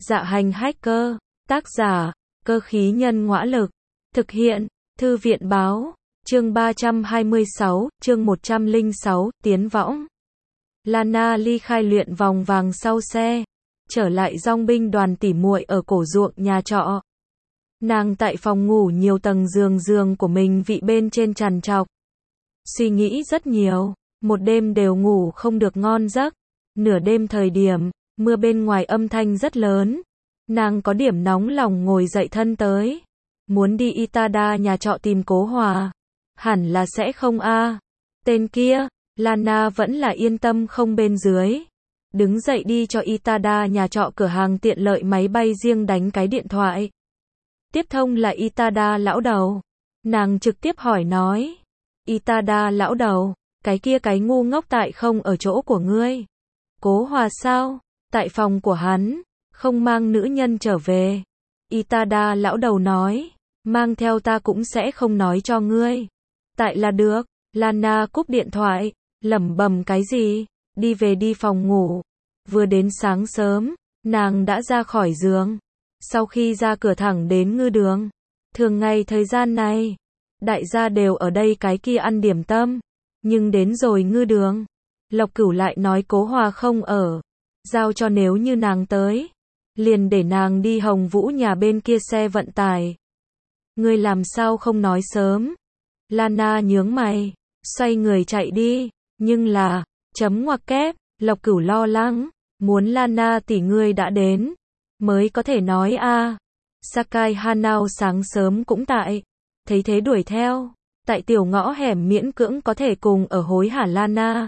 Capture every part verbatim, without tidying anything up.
Dạ hành hacker, tác giả, cơ khí nhân ngõa lực, thực hiện, thư viện báo, chương ba trăm hai mươi sáu, chương một trăm lẻ sáu, tiến võng. Lana ly khai luyện vòng vàng sau xe, trở lại dong binh đoàn tỉ muội ở cổ ruộng nhà trọ. Nàng tại phòng ngủ nhiều tầng giường giường của mình vị bên trên trằn trọc. Suy nghĩ rất nhiều, một đêm đều ngủ không được ngon giấc. Nửa đêm thời điểm, mưa bên ngoài âm thanh rất lớn. Nàng có điểm nóng lòng ngồi dậy thân tới. Muốn đi Itada nhà trọ tìm Cố Hòa. Hẳn là sẽ không a. Tên kia, Lana vẫn là yên tâm không bên dưới. Đứng dậy đi cho Itada nhà trọ cửa hàng tiện lợi máy bay riêng đánh cái điện thoại. Tiếp thông là Itada lão đầu. Nàng trực tiếp hỏi nói. Itada lão đầu, cái kia cái ngu ngốc tại không ở chỗ của ngươi. Cố Hòa sao? Tại phòng của hắn, không mang nữ nhân trở về. Itada lão đầu nói, mang theo ta cũng sẽ không nói cho ngươi. Tại là được. Lana cúp điện thoại, lẩm bẩm cái gì, đi về đi phòng ngủ. Vừa đến sáng sớm, nàng đã ra khỏi giường. Sau khi ra cửa thẳng đến ngư đường. Thường ngày thời gian này, đại gia đều ở đây cái kia ăn điểm tâm. Nhưng đến rồi ngư đường, Lộc Cửu lại nói Cố Hòa không ở. Giao cho nếu như nàng tới, liền để nàng đi Hồng Vũ nhà bên kia xe vận tải. Ngươi làm sao không nói sớm? Lana nhướng mày, xoay người chạy đi. Nhưng là, chấm ngoặc kép, Lộc Cửu lo lắng, muốn Lana tỷ ngươi đã đến, mới có thể nói a. À. Sakai Hanao sáng sớm cũng tại, thấy thế đuổi theo, tại tiểu ngõ hẻm miễn cưỡng có thể cùng ở hối hả Lana.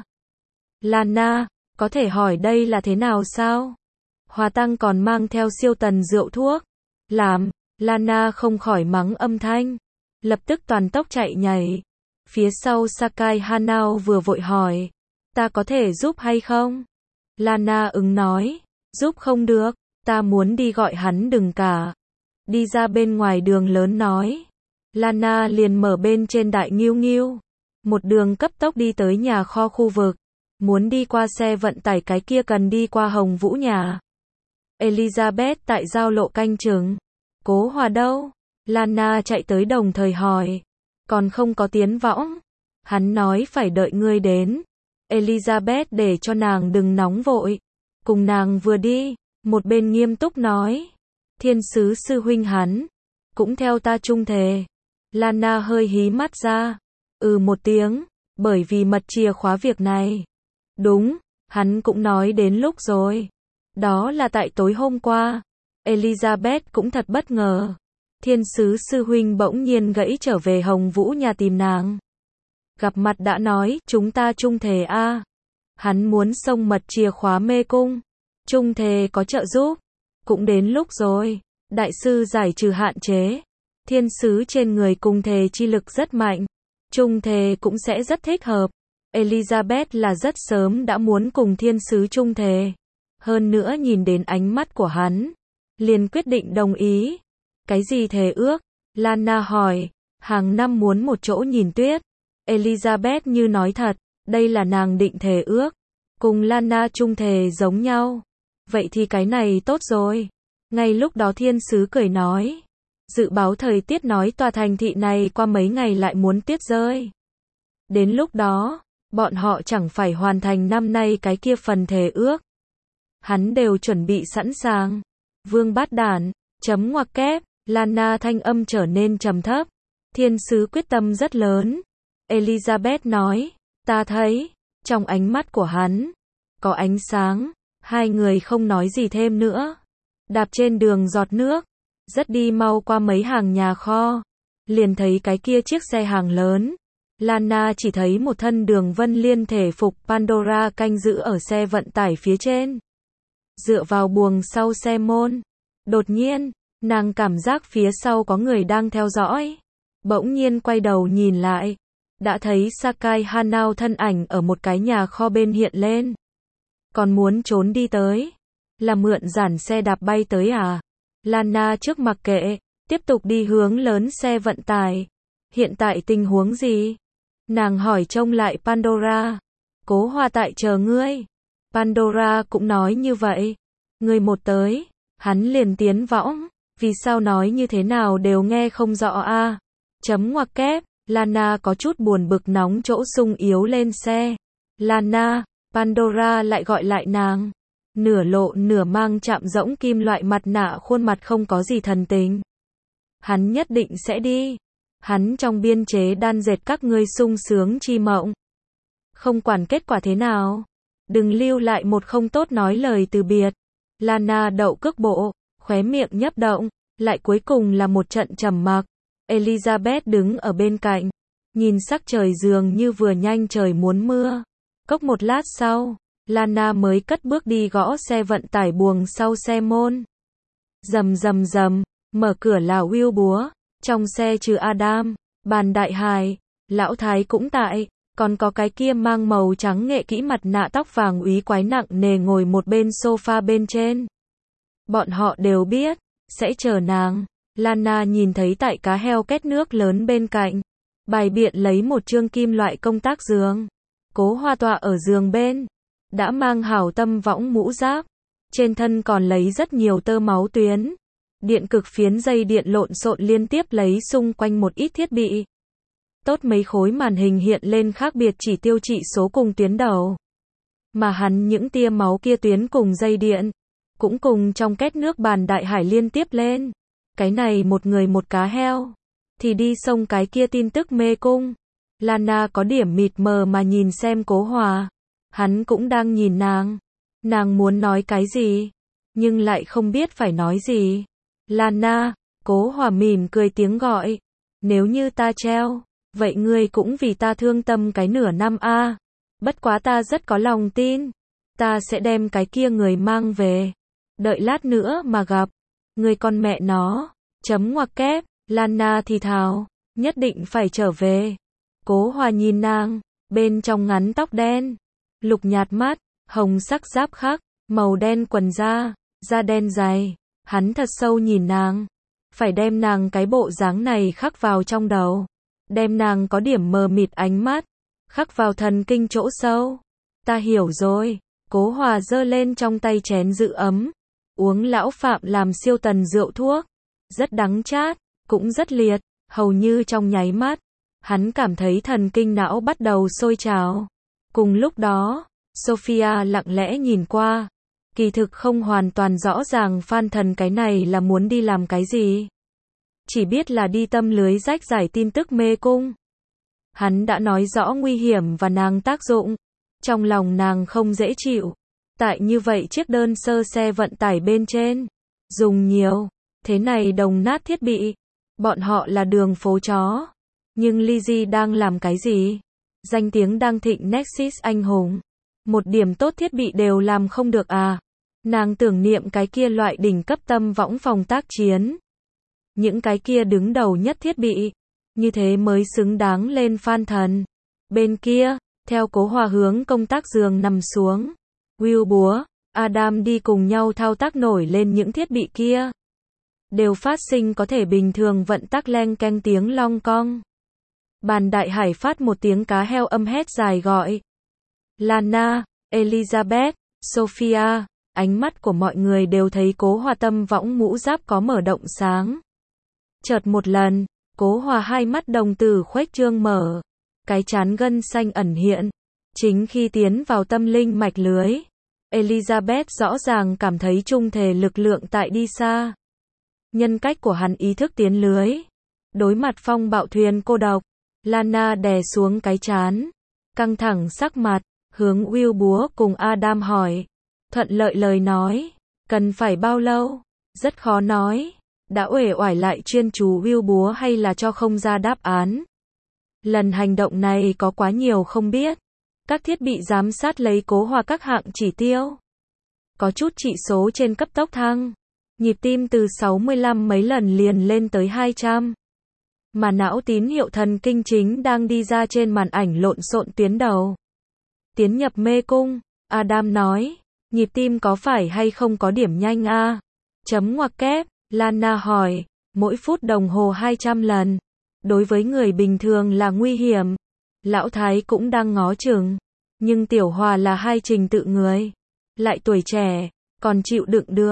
Lana, có thể hỏi đây là thế nào sao? Hòa Tăng còn mang theo siêu tần rượu thuốc. Làm, Lana không khỏi mắng âm thanh. Lập tức toàn tốc chạy nhảy. Phía sau Sakai Hanao vừa vội hỏi. Ta có thể giúp hay không? Lana ứng nói. Giúp không được, ta muốn đi gọi hắn đừng cả. Đi ra bên ngoài đường lớn nói. Lana liền mở bên trên đại nghiêu nghiêu. Một đường cấp tốc đi tới nhà kho khu vực. Muốn đi qua xe vận tải cái kia cần đi qua Hồng Vũ nhà. Elizabeth tại giao lộ canh chừng. Cố Hòa đâu? Lana chạy tới đồng thời hỏi. Còn không có tiến võng. Hắn nói phải đợi ngươi đến. Elizabeth để cho nàng đừng nóng vội. Cùng nàng vừa đi, một bên nghiêm túc nói. Thiên sứ sư huynh hắn, cũng theo ta chung thề. Lana hơi hí mắt ra. Ừ một tiếng, bởi vì mật chìa khóa việc này. Đúng, hắn cũng nói đến lúc rồi. Đó là tại tối hôm qua. Elizabeth cũng thật bất ngờ. Thiên sứ sư huynh bỗng nhiên gãy trở về Hồng Vũ nhà tìm nàng. Gặp mặt đã nói, chúng ta chung thề a. À. Hắn muốn xông mật chìa khóa mê cung. Chung thề có trợ giúp. Cũng đến lúc rồi. Đại sư giải trừ hạn chế. Thiên sứ trên người cùng thề chi lực rất mạnh. Chung thề cũng sẽ rất thích hợp. Elizabeth là rất sớm đã muốn cùng thiên sứ chung thề. Hơn nữa nhìn đến ánh mắt của hắn, liền quyết định đồng ý. Cái gì thề ước? Lana hỏi. Hàng năm muốn một chỗ nhìn tuyết. Elizabeth như nói thật, đây là nàng định thề ước. Cùng Lana chung thề giống nhau. Vậy thì cái này tốt rồi. Ngay lúc đó thiên sứ cười nói. Dự báo thời tiết nói tòa thành thị này qua mấy ngày lại muốn tuyết rơi. Đến lúc đó, bọn họ chẳng phải hoàn thành năm nay cái kia phần thề ước. Hắn đều chuẩn bị sẵn sàng. Vương bát đản, chấm ngoặc kép, Lana thanh âm trở nên trầm thấp. Thiên sứ quyết tâm rất lớn. Elizabeth nói, ta thấy, trong ánh mắt của hắn, có ánh sáng. Hai người không nói gì thêm nữa. Đạp trên đường giọt nước, rất đi mau qua mấy hàng nhà kho. Liền thấy cái kia chiếc xe hàng lớn. Lana chỉ thấy một thân Đường Vân Liên thể phục Pandora canh giữ ở xe vận tải phía trên. Dựa vào buồng sau xe môn. Đột nhiên, nàng cảm giác phía sau có người đang theo dõi. Bỗng nhiên quay đầu nhìn lại. Đã thấy Sakai Hanao thân ảnh ở một cái nhà kho bên hiện lên. Còn muốn trốn đi tới. Là mượn giản xe đạp bay tới à? Lana trước mặc kệ. Tiếp tục đi hướng lớn xe vận tải. Hiện tại tình huống gì? Nàng hỏi trông lại Pandora. Cố Hòa tại chờ ngươi. Pandora cũng nói như vậy. Ngươi một tới, Hắn liền tiến võng, vì sao nói như thế nào đều nghe không rõ a. Chấm ngoặc kép, Lana có chút buồn bực nóng chỗ sung yếu lên xe. Lana, Pandora lại gọi lại nàng. Nửa lộ nửa mang chạm rỗng kim loại mặt nạ khuôn mặt không có gì thần tình. Hắn nhất định sẽ đi. Hắn trong biên chế đan dệt các ngươi sung sướng chi mộng. Không quản kết quả thế nào. Đừng lưu lại một không tốt nói lời từ biệt. Lana đậu cước bộ, khóe miệng nhấp động, lại cuối cùng là một trận trầm mặc. Elizabeth đứng ở bên cạnh, nhìn sắc trời dường như vừa nhanh trời muốn mưa. Cốc một lát sau, Lana mới cất bước đi gõ xe vận tải buồng sau xe môn. Rầm rầm rầm, mở cửa là Will búa, trong xe trừ Adam, bàn đại hài, lão thái cũng tại, còn có cái kia mang màu trắng nghệ kỹ mặt nạ tóc vàng úy quái nặng nề ngồi một bên sofa bên trên. Bọn họ đều biết, sẽ chờ nàng. Lana nhìn thấy tại cá heo két nước lớn bên cạnh, bài biện lấy một chương kim loại công tác giường. Cố Hoa tọa ở giường bên, đã mang hảo tâm võng mũ giáp, trên thân còn lấy rất nhiều tơ máu tuyến. Điện cực phiến dây điện lộn xộn liên tiếp lấy xung quanh một ít thiết bị. Tốt mấy khối màn hình hiện lên khác biệt chỉ tiêu trị số cùng tuyến đầu. Mà hắn những tia máu kia tuyến cùng dây điện, cũng cùng trong két nước bàn đại hải liên tiếp lên. Cái này một người một cá heo, thì đi xông cái kia tin tức mê cung. Lana có điểm mịt mờ mà nhìn xem Cố Hòa. Hắn cũng đang nhìn nàng. Nàng muốn nói cái gì, nhưng lại không biết phải nói gì. Lana, Cố Hòa mỉm cười tiếng gọi. Nếu như ta treo, vậy ngươi cũng vì ta thương tâm cái nửa năm a. À. Bất quá ta rất có lòng tin, ta sẽ đem cái kia người mang về. Đợi lát nữa mà gặp, người con mẹ nó, chấm ngoặc kép, Lana thì thào, nhất định phải trở về. Cố Hòa nhìn nàng, bên trong ngắn tóc đen, lục nhạt mắt, hồng sắc giáp khắc, màu đen quần da, da đen dày, hắn thật sâu nhìn nàng, phải đem nàng cái bộ dáng này khắc vào trong đầu, đem nàng có điểm mờ mịt ánh mắt, khắc vào thần kinh chỗ sâu. Ta hiểu rồi. Cố Hòa giơ lên trong tay chén giữ ấm, uống lão Phạm làm siêu tần rượu thuốc, rất đắng chát, cũng rất liệt, hầu như trong nháy mắt, hắn cảm thấy thần kinh não bắt đầu sôi trào. Cùng lúc đó, Sophia lặng lẽ nhìn qua, kỳ thực không hoàn toàn rõ ràng Phan Thần cái này là muốn đi làm cái gì. Chỉ biết là đi tâm lưới rách giải tin tức mê cung. Hắn đã nói rõ nguy hiểm và nàng tác dụng. Trong lòng nàng không dễ chịu. Tại như vậy chiếc đơn sơ xe vận tải bên trên, dùng nhiều, thế này đồng nát thiết bị. Bọn họ là đường phố chó. Nhưng Lizzie đang làm cái gì? Danh tiếng đang thịnh Nexus anh hùng. Một điểm tốt thiết bị đều làm không được à? Nàng tưởng niệm cái kia loại đỉnh cấp tâm võng phòng tác chiến. Những cái kia đứng đầu nhất thiết bị. Như thế mới xứng đáng lên Phan Thần. Bên kia, theo Cố Hòa hướng công tác giường nằm xuống. Will búa, Adam đi cùng nhau thao tác nổi lên những thiết bị kia. Đều phát sinh có thể bình thường vận tắc leng keng tiếng long cong. Bàn đại hải phát một tiếng cá heo âm hét dài gọi. Lana, Elizabeth, Sophia, ánh mắt của mọi người đều thấy Cố Hòa tâm võng mũ giáp có mở động sáng. Chợt một lần, Cố Hòa hai mắt đồng tử khuếch trương mở, cái trán gân xanh ẩn hiện. Chính khi tiến vào tâm linh mạch lưới, Elizabeth rõ ràng cảm thấy trung thể lực lượng tại đi xa. Nhân cách của hắn ý thức tiến lưới. Đối mặt phong bạo thuyền cô độc, Lana đè xuống cái trán, căng thẳng sắc mặt, hướng Will búa cùng Adam hỏi. Thuận lợi lời nói, cần phải bao lâu? Rất khó nói. Đã uể oải lại chuyên chú Will búa hay là cho không ra đáp án. Lần hành động này có quá nhiều không biết. Các thiết bị giám sát lấy Cố Hòa các hạng chỉ tiêu. Có chút chỉ số trên cấp tốc thăng. Nhịp tim từ sáu mươi lăm mấy lần liền lên tới hai trăm. Mà não tín hiệu thần kinh chính đang đi ra trên màn ảnh lộn xộn tuyến đầu. Tiến nhập mê cung, Adam nói. Nhịp tim có phải hay không có điểm nhanh a? À? Chấm ngoặc kép, Lana hỏi. Mỗi phút đồng hồ hai trăm lần. Đối với người bình thường là nguy hiểm. Lão Thái cũng đang ngó chừng. Nhưng Tiểu Hòa là hai trình tự người. Lại tuổi trẻ, còn chịu đựng được.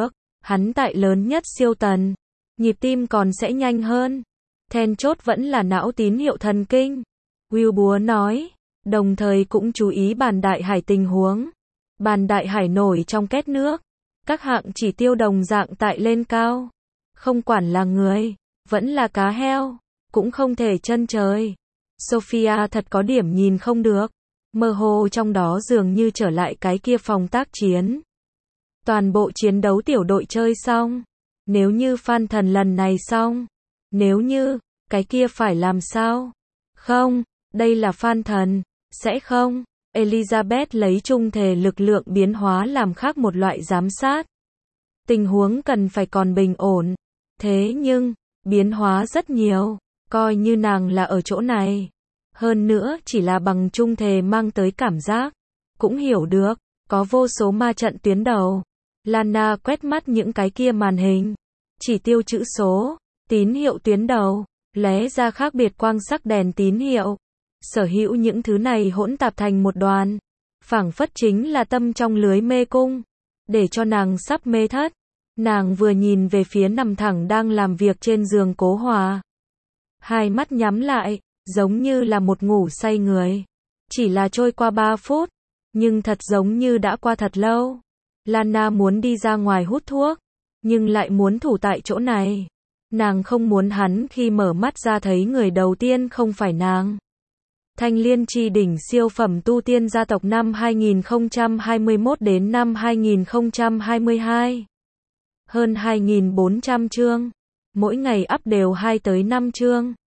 Hắn tại lớn nhất siêu tần, nhịp tim còn sẽ nhanh hơn. Then chốt vẫn là não tín hiệu thần kinh. Will búa nói, đồng thời cũng chú ý bàn đại hải tình huống. Bàn đại hải nổi trong két nước. Các hạng chỉ tiêu đồng dạng tại lên cao. Không quản là người, vẫn là cá heo, cũng không thể chân trời. Sophia thật có điểm nhìn không được. Mơ hồ trong đó dường như trở lại cái kia phòng tác chiến. Toàn bộ chiến đấu tiểu đội chơi xong. Nếu như Phan Thần lần này xong. Nếu như, cái kia phải làm sao? Không, đây là Phan Thần. Sẽ không. Elizabeth lấy trung thể lực lượng biến hóa làm khác một loại giám sát. Tình huống cần phải còn bình ổn. Thế nhưng, biến hóa rất nhiều. Coi như nàng là ở chỗ này. Hơn nữa chỉ là bằng trung thể mang tới cảm giác. Cũng hiểu được, có vô số ma trận tuyến đầu. Lana quét mắt những cái kia màn hình. Chỉ tiêu chữ số, tín hiệu tuyến đầu, lóe ra khác biệt quang sắc đèn tín hiệu. Sở hữu những thứ này hỗn tạp thành một đoàn. Phảng phất chính là tâm trong lưới mê cung. Để cho nàng sắp mê thất. Nàng vừa nhìn về phía nằm thẳng đang làm việc trên giường Cố Hòa. Hai mắt nhắm lại, giống như là một ngủ say người. Chỉ là trôi qua ba phút, nhưng thật giống như đã qua thật lâu. Lana muốn đi ra ngoài hút thuốc, nhưng lại muốn thủ tại chỗ này. Nàng không muốn hắn khi mở mắt ra thấy người đầu tiên không phải nàng. Thanh Liên Chi đỉnh siêu phẩm tu tiên gia tộc năm hai nghìn không trăm hai mươi mốt đến năm hai nghìn không trăm hai mươi hai. Hơn hai nghìn bốn trăm chương. Mỗi ngày up đều hai tới năm chương.